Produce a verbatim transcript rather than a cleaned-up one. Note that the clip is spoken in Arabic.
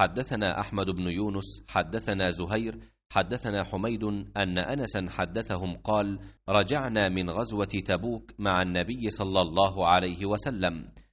حدثنا أحمد بن يونس حدثنا زهير حدثنا حميد أن أنسا حدثهم قال: رجعنا من غزوة تبوك مع النبي صلى الله عليه وسلم،